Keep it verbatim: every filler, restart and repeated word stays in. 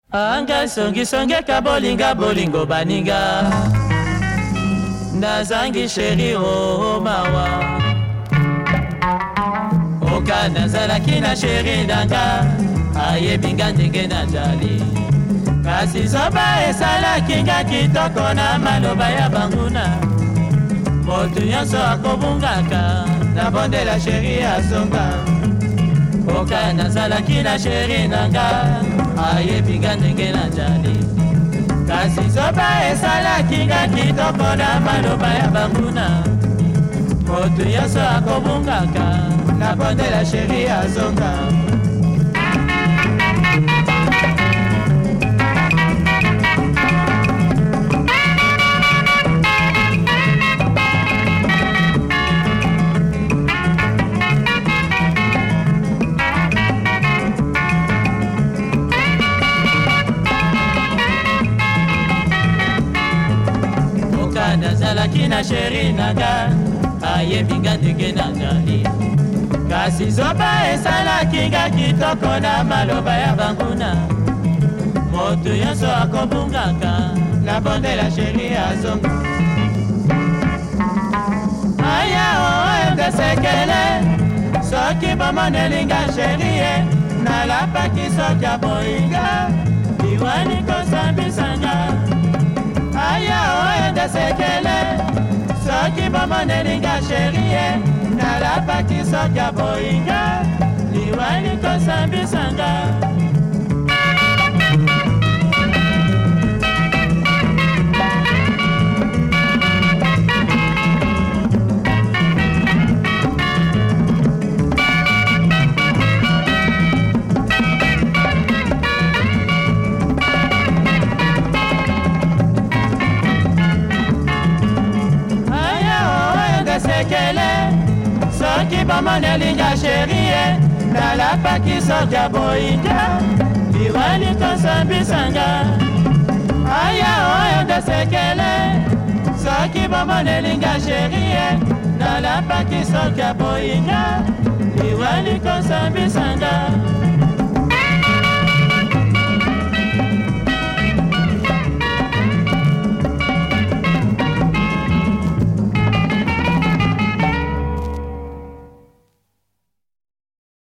anga songisongeka bolinga bolingo baninga nazangi sheri o mawa oka nazalaki na sheri nanga ayebinga ndenge najali kasi zoba esalaki nga kitoko na maloba ya banguna moto nyonso akobungaka nabondela sheri azonga oka nazalaki na sheri nanga ayebinga ndenge najali kasi zoba esalaki nga kitoko na maloba ya banguna moto nyonso akobungaka nabondela sheri azonga nazalaki na sheri nanga ayebinga ndenge najali kasi zoba esalaki nga kitoko na maloba ya banguna moto nyonso akobungaka nabondela sheri azonga aya oyo ndesekele soki bomonelinga sheri ye nalapaki soki ya boyinga liwani kosambisanga aya oyo ndesekele soki bomonelinga sheri ye nalapaki soki ya boyinga liwani kosambisanga soki bomonelinga sheri ye nalapaki soki ya boyinga liwani kosambisanga aya oyo ndesekele soki bomonelinga sheri ye nalapaki soki ya boyinga liwani kosambisanga